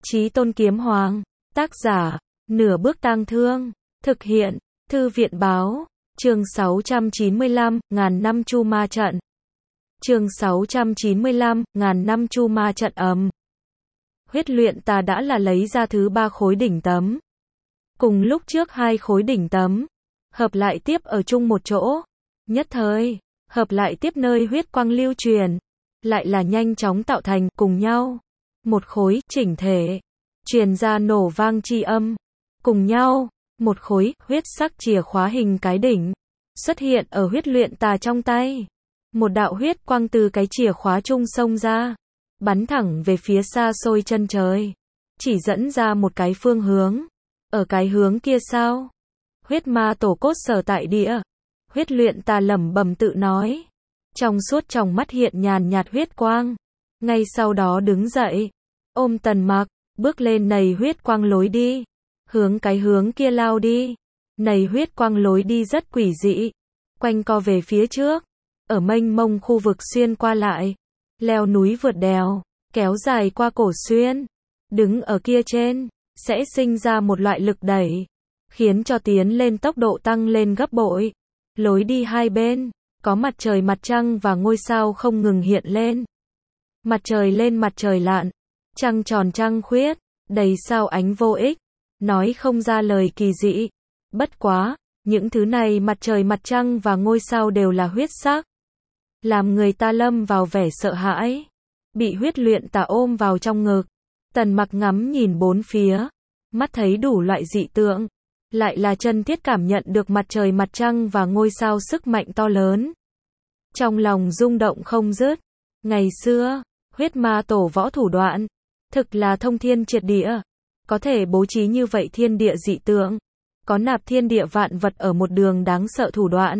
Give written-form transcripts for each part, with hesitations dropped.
Chí Tôn Kiếm Hoàng. Tác giả, Nửa Bước Tang Thương. Thực hiện, Thư viện Báo. Chương 695, ngàn năm Chu Ma Trận. Chương 695, ngàn năm Chu Ma Trận ầm. Huyết luyện tà đã là lấy ra thứ 3 khối đỉnh tấm. Cùng lúc trước 2 khối đỉnh tấm, hợp lại tiếp ở chung một chỗ. Nhất thời, hợp lại tiếp nơi huyết quang lưu truyền, lại là nhanh chóng tạo thành cùng nhau. Một khối, chỉnh thể, truyền ra nổ vang chi âm. Cùng nhau, một khối, huyết sắc chìa khóa hình cái đỉnh, xuất hiện ở huyết luyện tà trong tay. Một đạo huyết quang từ cái chìa khóa trung xông ra, bắn thẳng về phía xa xôi chân trời, chỉ dẫn ra một cái phương hướng. Ở cái hướng kia sao? Huyết ma tổ cốt sở tại địa. Huyết luyện tà lẩm bẩm tự nói. Trong suốt trong mắt hiện nhàn nhạt huyết quang. Ngay sau đó đứng dậy, ôm Tần Mặc, bước lên nầy huyết quang lối đi, hướng cái hướng kia lao đi. Nầy huyết quang lối đi rất quỷ dị, quanh co về phía trước, ở mênh mông khu vực xuyên qua lại, leo núi vượt đèo, kéo dài qua cổ xuyên. Đứng ở kia trên, sẽ sinh ra một loại lực đẩy, khiến cho tiến lên tốc độ tăng lên gấp bội. Lối đi hai bên, có mặt trời mặt trăng và ngôi sao không ngừng hiện lên. Mặt trời lên mặt trời lặn, trăng tròn trăng khuyết, đầy sao ánh vô ích, nói không ra lời kỳ dị. Bất quá, những thứ này mặt trời mặt trăng và ngôi sao đều là huyết sắc, làm người ta lâm vào vẻ sợ hãi. Bị huyết luyện tà ôm vào trong ngực, Tần Mặc ngắm nhìn bốn phía, mắt thấy đủ loại dị tượng, lại là chân thiết cảm nhận được mặt trời mặt trăng và ngôi sao sức mạnh to lớn. Trong lòng rung động không dứt. Ngày xưa, huyết ma tổ võ thủ đoạn, thực là thông thiên triệt địa, có thể bố trí như vậy thiên địa dị tượng, có nạp thiên địa vạn vật ở một đường đáng sợ thủ đoạn.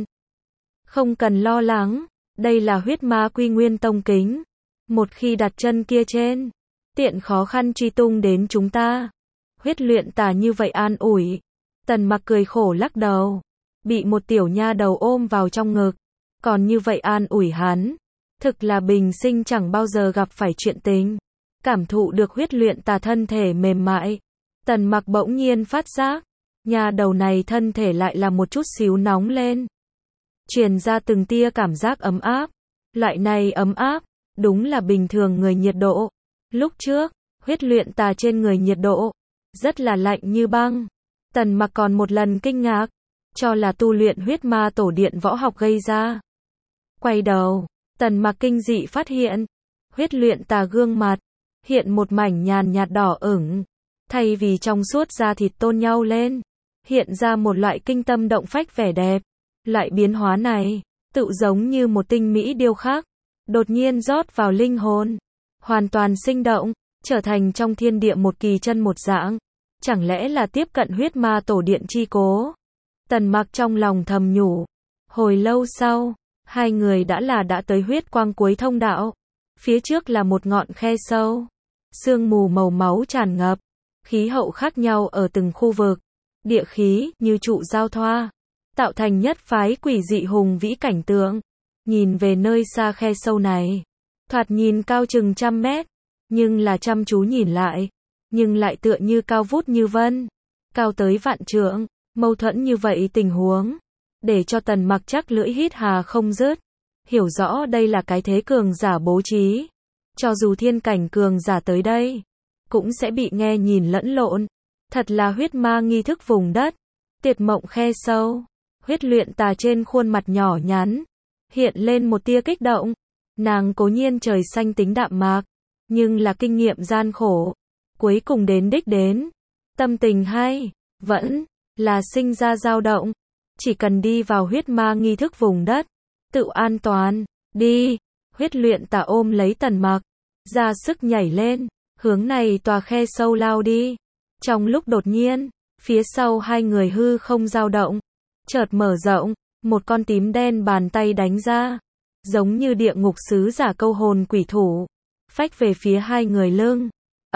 Không cần lo lắng, đây là huyết ma quy nguyên tông kính. Một khi đặt chân kia trên, tiện khó khăn truy tung đến chúng ta. Huyết luyện tà như vậy an ủi. Tần Mặc cười khổ lắc đầu, bị một tiểu nha đầu ôm vào trong ngực, còn như vậy an ủi hắn, thực là bình sinh chẳng bao giờ gặp phải chuyện tình. Cảm thụ được huyết luyện tà thân thể mềm mại, Tần Mặc bỗng nhiên phát giác, nha đầu này thân thể lại là một chút xíu nóng lên, truyền ra từng tia cảm giác ấm áp. Loại này ấm áp, đúng là bình thường người nhiệt độ. Lúc trước, huyết luyện tà trên người nhiệt độ rất là lạnh như băng. Tần Mặc còn một lần kinh ngạc, cho là tu luyện huyết ma tổ điện võ học gây ra. Quay đầu, Tần Mặc kinh dị phát hiện, huyết luyện tà gương mặt hiện một mảnh nhàn nhạt đỏ ửng, thay vì trong suốt da thịt tôn nhau lên, hiện ra một loại kinh tâm động phách vẻ đẹp. Loại biến hóa này, tự giống như một tinh mỹ điêu khắc, đột nhiên rót vào linh hồn, hoàn toàn sinh động, trở thành trong thiên địa một kỳ chân một dạng. Chẳng lẽ là tiếp cận huyết ma tổ điện chi cố? Tần Mặc trong lòng thầm nhủ. Hồi lâu sau, hai người đã tới huyết quang cuối thông đạo. Phía trước là một ngọn khe sâu, sương mù màu máu tràn ngập, khí hậu khác nhau ở từng khu vực, địa khí như trụ giao thoa, tạo thành nhất phái quỷ dị hùng vĩ cảnh tượng. Nhìn về nơi xa khe sâu này, thoạt nhìn cao chừng 100 mét, nhưng là chăm chú nhìn lại, nhưng lại tựa như cao vút như vân, cao tới vạn trượng. Mâu thuẫn như vậy tình huống, để cho Tần Mặc chắc lưỡi hít hà không dứt, hiểu rõ đây là cái thế cường giả bố trí. Cho dù thiên cảnh cường giả tới đây, cũng sẽ bị nghe nhìn lẫn lộn. Thật là huyết ma nghi thức vùng đất, tiệt mộng khe sâu. Huyết luyện tà trên khuôn mặt nhỏ nhắn, hiện lên một tia kích động. Nàng cố nhiên trời xanh tính đạm mạc, nhưng là kinh nghiệm gian khổ, cuối cùng đến đích đến. Tâm tình hay, vẫn là sinh ra dao động. Chỉ cần đi vào huyết ma nghi thức vùng đất, tự an toàn, đi. Huyết luyện tà ôm lấy Tần Mặc, ra sức nhảy lên, hướng này tòa khe sâu lao đi. Trong lúc đột nhiên, phía sau hai người hư không dao động, chợt mở rộng, một con tím đen bàn tay đánh ra, giống như địa ngục sứ giả câu hồn quỷ thủ, phách về phía hai người lưng.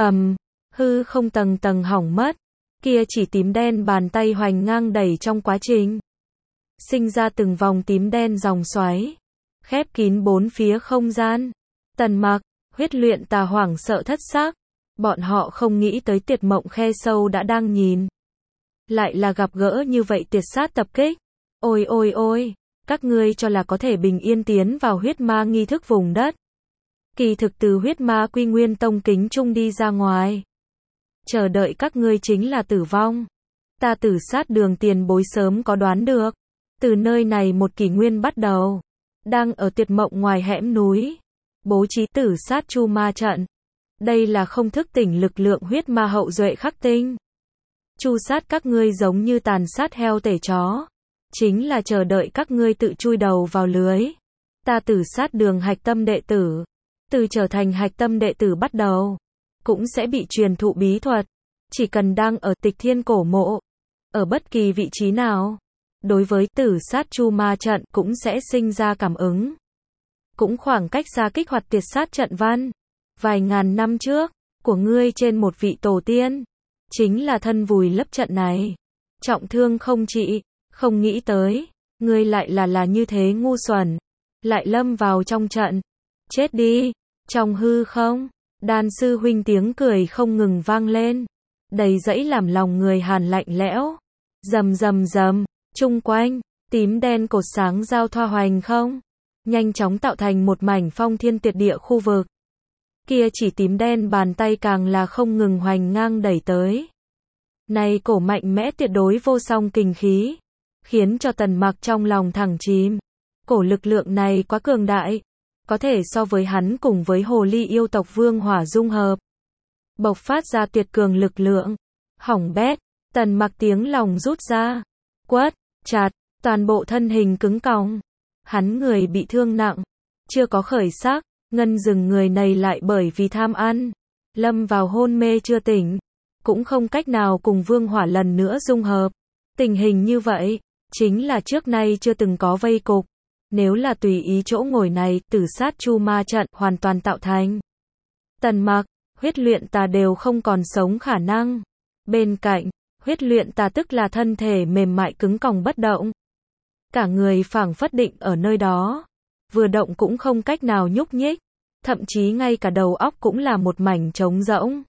Hư không tầng tầng hỏng mất. Kia chỉ tím đen bàn tay hoành ngang đẩy trong quá trình, sinh ra từng vòng tím đen dòng xoáy, khép kín bốn phía không gian. Tần Mặc, huyết luyện tà hoảng sợ thất sắc, Bọn họ không nghĩ tới Tiệt Mộng Khe Sâu đã đang nhìn. Lại là gặp gỡ như vậy tuyệt sát tập kích. Ôi ôi ôi, các ngươi cho là có thể bình yên tiến vào huyết ma nghi thức vùng đất. Kỳ thực từ huyết ma Quy Nguyên Tông kính trung đi ra ngoài. Chờ đợi các ngươi chính là tử vong. Ta Tử Sát Đường tiền bối sớm có đoán được. Từ nơi này một kỷ nguyên bắt đầu. Đang ở Tiệt Mộng ngoài hẻm núi. Bố trí Tử Sát Chu Ma trận. Đây là không thức tỉnh lực lượng huyết ma hậu duệ khắc tinh. Chu sát các ngươi giống như tàn sát heo tể chó. Chính là chờ đợi các ngươi tự chui đầu vào lưới. Ta Tử Sát Đường hạch tâm đệ tử. Từ trở thành hạch tâm đệ tử bắt đầu. Cũng sẽ bị truyền thụ bí thuật. Chỉ cần đang ở Tịch Thiên cổ mộ. Ở bất kỳ vị trí nào. Đối với Tử Sát Chu Ma trận cũng sẽ sinh ra cảm ứng. Cũng khoảng cách xa kích hoạt tiệt sát trận văn. Vài ngàn năm trước, của ngươi trên một vị tổ tiên. Chính là thân vùi lấp trận này. Trọng thương không trị, không nghĩ tới. Ngươi lại là như thế ngu xuẩn. Lại lâm vào trong trận. Chết đi. Trong hư không, Đan sư huynh tiếng cười không ngừng vang lên. Đầy dẫy làm lòng người hàn lạnh lẽo. Rầm rầm rầm, chung quanh, tím đen cột sáng giao thoa hoành không. Nhanh chóng tạo thành một mảnh phong thiên tuyệt địa khu vực. Kia chỉ tím đen bàn tay càng là không ngừng hoành ngang đẩy tới. Này cổ mạnh mẽ tuyệt đối vô song kình khí. Khiến cho Tần Mặc trong lòng thẳng chìm. Cổ lực lượng này quá cường đại. Có thể so với hắn cùng với hồ ly yêu tộc Vương Hỏa dung hợp. Bộc phát ra tuyệt cường lực lượng. Hỏng bét, Tần Mặc tiếng lòng rút ra. Quất, chặt, toàn bộ thân hình cứng còng. Hắn người bị thương nặng. Chưa có khởi sắc, ngân rừng người này lại bởi vì tham ăn. Lâm vào hôn mê chưa tỉnh. Cũng không cách nào cùng Vương Hỏa lần nữa dung hợp. Tình hình như vậy, chính là trước nay chưa từng có vây cục. Nếu là tùy ý chỗ ngồi này, Tử Sát Chu Ma trận hoàn toàn tạo thành. Tần Mặc, huyết luyện tà đều không còn sống khả năng. Bên cạnh, huyết luyện tà tức là thân thể mềm mại cứng còng bất động. Cả người phảng phất định ở nơi đó. Vừa động cũng không cách nào nhúc nhích. Thậm chí ngay cả đầu óc cũng là một mảnh trống rỗng.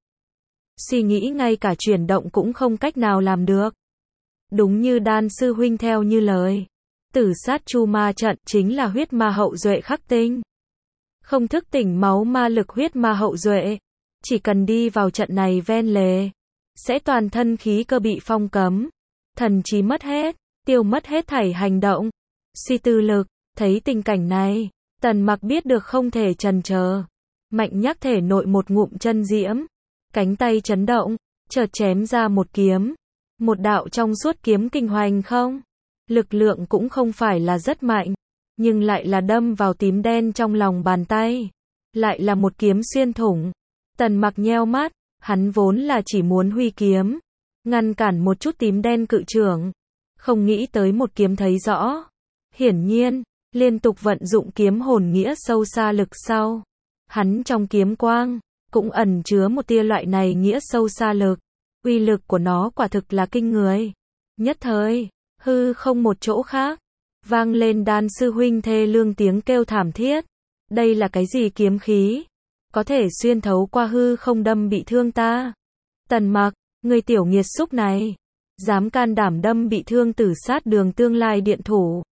Suy nghĩ ngay cả chuyển động cũng không cách nào làm được. Đúng như Đan sư huynh theo như lời. Tử Sát Chu Ma trận chính là huyết ma hậu duệ khắc tinh. Không thức tỉnh máu ma lực huyết ma hậu duệ. Chỉ cần đi vào trận này ven lề. Sẽ toàn thân khí cơ bị phong cấm. Thần trí mất hết. Tiêu mất hết thảy hành động. Suy tư lực. Thấy tình cảnh này. Tần Mặc biết được không thể chần chờ. Mạnh nhắc thể nội một ngụm chân diễm. Cánh tay chấn động. Chợt chém ra một kiếm. Một đạo trong suốt kiếm kinh hoành không. Lực lượng cũng không phải là rất mạnh. Nhưng lại là đâm vào tím đen trong lòng bàn tay. Lại là một kiếm xuyên thủng. Tần Mặc nheo mắt. Hắn vốn là chỉ muốn huy kiếm. Ngăn cản một chút tím đen cự trưởng. Không nghĩ tới một kiếm thấy rõ. Hiển nhiên, liên tục vận dụng kiếm hồn nghĩa sâu xa lực sau. Hắn trong kiếm quang, cũng ẩn chứa một tia loại này nghĩa sâu xa lực. Uy lực của nó quả thực là kinh người. Nhất thời, hư không một chỗ khác. Vang lên Đan sư huynh thê lương tiếng kêu thảm thiết. Đây là cái gì kiếm khí? Có thể xuyên thấu qua hư không đâm bị thương ta. Tần Mặc, người tiểu nghiệt xúc này. Dám can đảm đâm bị thương Tử Sát Đường tương lai điện thủ.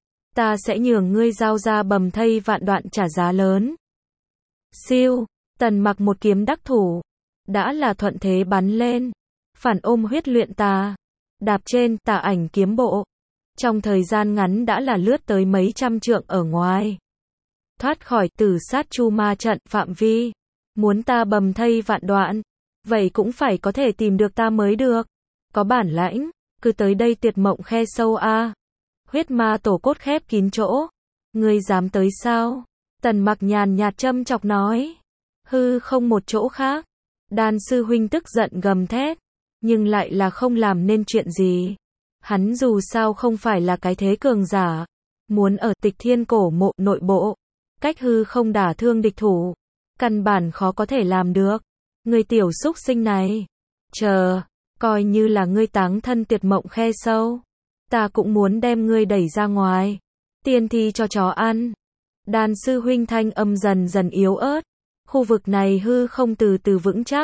Ta sẽ nhường ngươi giao ra bầm thây vạn đoạn trả giá lớn. Siêu, Tần Mặc một kiếm đắc thủ. Đã là thuận thế bắn lên. Phản ôm huyết luyện tà. Đạp trên tà ảnh kiếm bộ. Trong thời gian ngắn đã là lướt tới mấy trăm trượng ở ngoài. Thoát khỏi Tử Sát Chu Ma trận phạm vi. Muốn ta bầm thây vạn đoạn. Vậy cũng phải có thể tìm được ta mới được. Có bản lãnh, cứ tới đây Tiệt Mộng Khe Sâu a. Huyết ma tổ cốt khép kín chỗ. Ngươi dám tới sao? Tần Mặc nhàn nhạt châm chọc nói. Hư không một chỗ khác. Đan sư huynh tức giận gầm thét. Nhưng lại là không làm nên chuyện gì. Hắn dù sao không phải là cái thế cường giả. Muốn ở Tịch Thiên cổ mộ nội bộ. Cách hư không đả thương địch thủ. Căn bản khó có thể làm được. Người tiểu xúc sinh này. Chờ, coi như là ngươi táng thân Tiệt Mộng Khe Sâu. Ta cũng muốn đem ngươi đẩy ra ngoài. Tiên thi cho chó ăn. Đan sư huynh thanh âm dần dần yếu ớt. Khu vực này hư không từ từ vững chắc.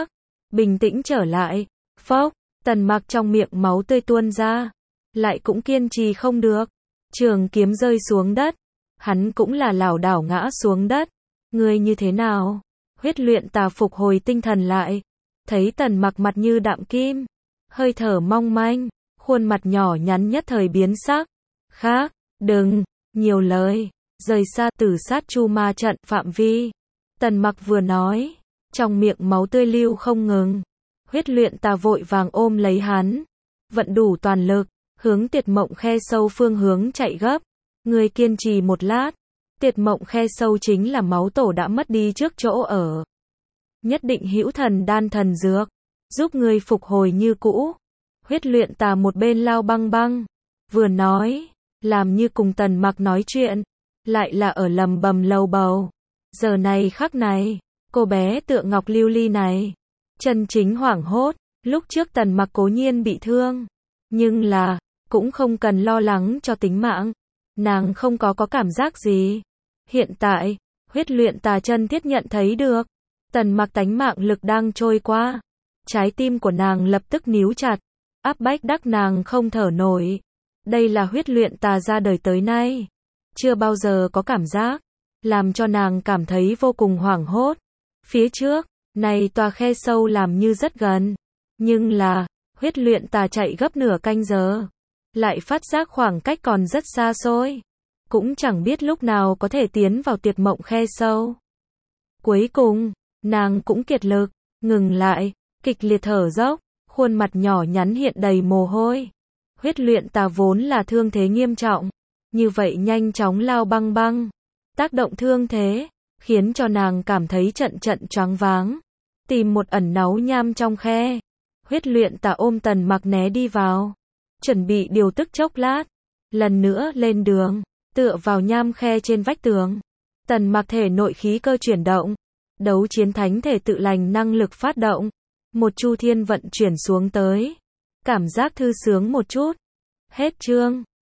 bình tĩnh trở lại. Phốc, Tần Mặc trong miệng máu tươi tuôn ra, lại cũng kiên trì không được. Trường kiếm rơi xuống đất, hắn cũng là lảo đảo ngã xuống đất. Ngươi như thế nào? Huyết luyện tà phục hồi tinh thần lại, thấy Tần Mặc mặt như đạm kim, hơi thở mong manh, khuôn mặt nhỏ nhắn nhất thời biến sắc. Khác, đừng nhiều lời, rời xa tử sát chu ma trận phạm vi. Tần Mặc vừa nói, trong miệng máu tươi lưu không ngừng. Huyết luyện tà vội vàng ôm lấy hắn, vận đủ toàn lực, hướng Tiệt Mộng Khe Sâu phương hướng chạy gấp. Người kiên trì một lát, Tiệt Mộng Khe Sâu chính là máu tổ đã mất đi trước chỗ ở. Nhất định hữu thần đan thần dược, giúp người phục hồi như cũ. Huyết luyện tà một bên lao băng băng, vừa nói, làm như cùng Tần Mặc nói chuyện, lại là ở lầm bầm lầu bầu. Giờ này khắc này, cô bé tựa ngọc lưu ly này, chân chính hoảng hốt. Lúc trước Tần Mặc cố nhiên bị thương, nhưng là, cũng không cần lo lắng cho tính mạng. Nàng không có cảm giác gì. Hiện tại, huyết luyện tà chân thiết nhận thấy được, Tần Mặc tánh mạng lực đang trôi qua. Trái tim của nàng lập tức níu chặt, áp bách đắc nàng không thở nổi. Đây là huyết luyện tà ra đời tới nay, chưa bao giờ có cảm giác, làm cho nàng cảm thấy vô cùng hoảng hốt. Phía trước, này tòa khe sâu làm như rất gần, nhưng là, huyết luyện tà chạy gấp nửa canh giờ, lại phát giác khoảng cách còn rất xa xôi, cũng chẳng biết lúc nào có thể tiến vào Tiệt Mộng Khe Sâu. Cuối cùng, nàng cũng kiệt lực, ngừng lại, kịch liệt thở dốc, khuôn mặt nhỏ nhắn hiện đầy mồ hôi. Huyết luyện tà vốn là thương thế nghiêm trọng, như vậy nhanh chóng lao băng băng, tác động thương thế, khiến cho nàng cảm thấy trận trận choáng váng. Tìm một ẩn náu nham trong khe, huyết luyện tà ôm Tần Mặc né đi vào, chuẩn bị điều tức chốc lát, lần nữa lên đường, tựa vào nham khe trên vách tường. Tần Mặc thể nội khí cơ chuyển động, đấu chiến thánh thể tự lành năng lực phát động, một chu thiên vận chuyển xuống tới, cảm giác thư sướng một chút. Hết chương.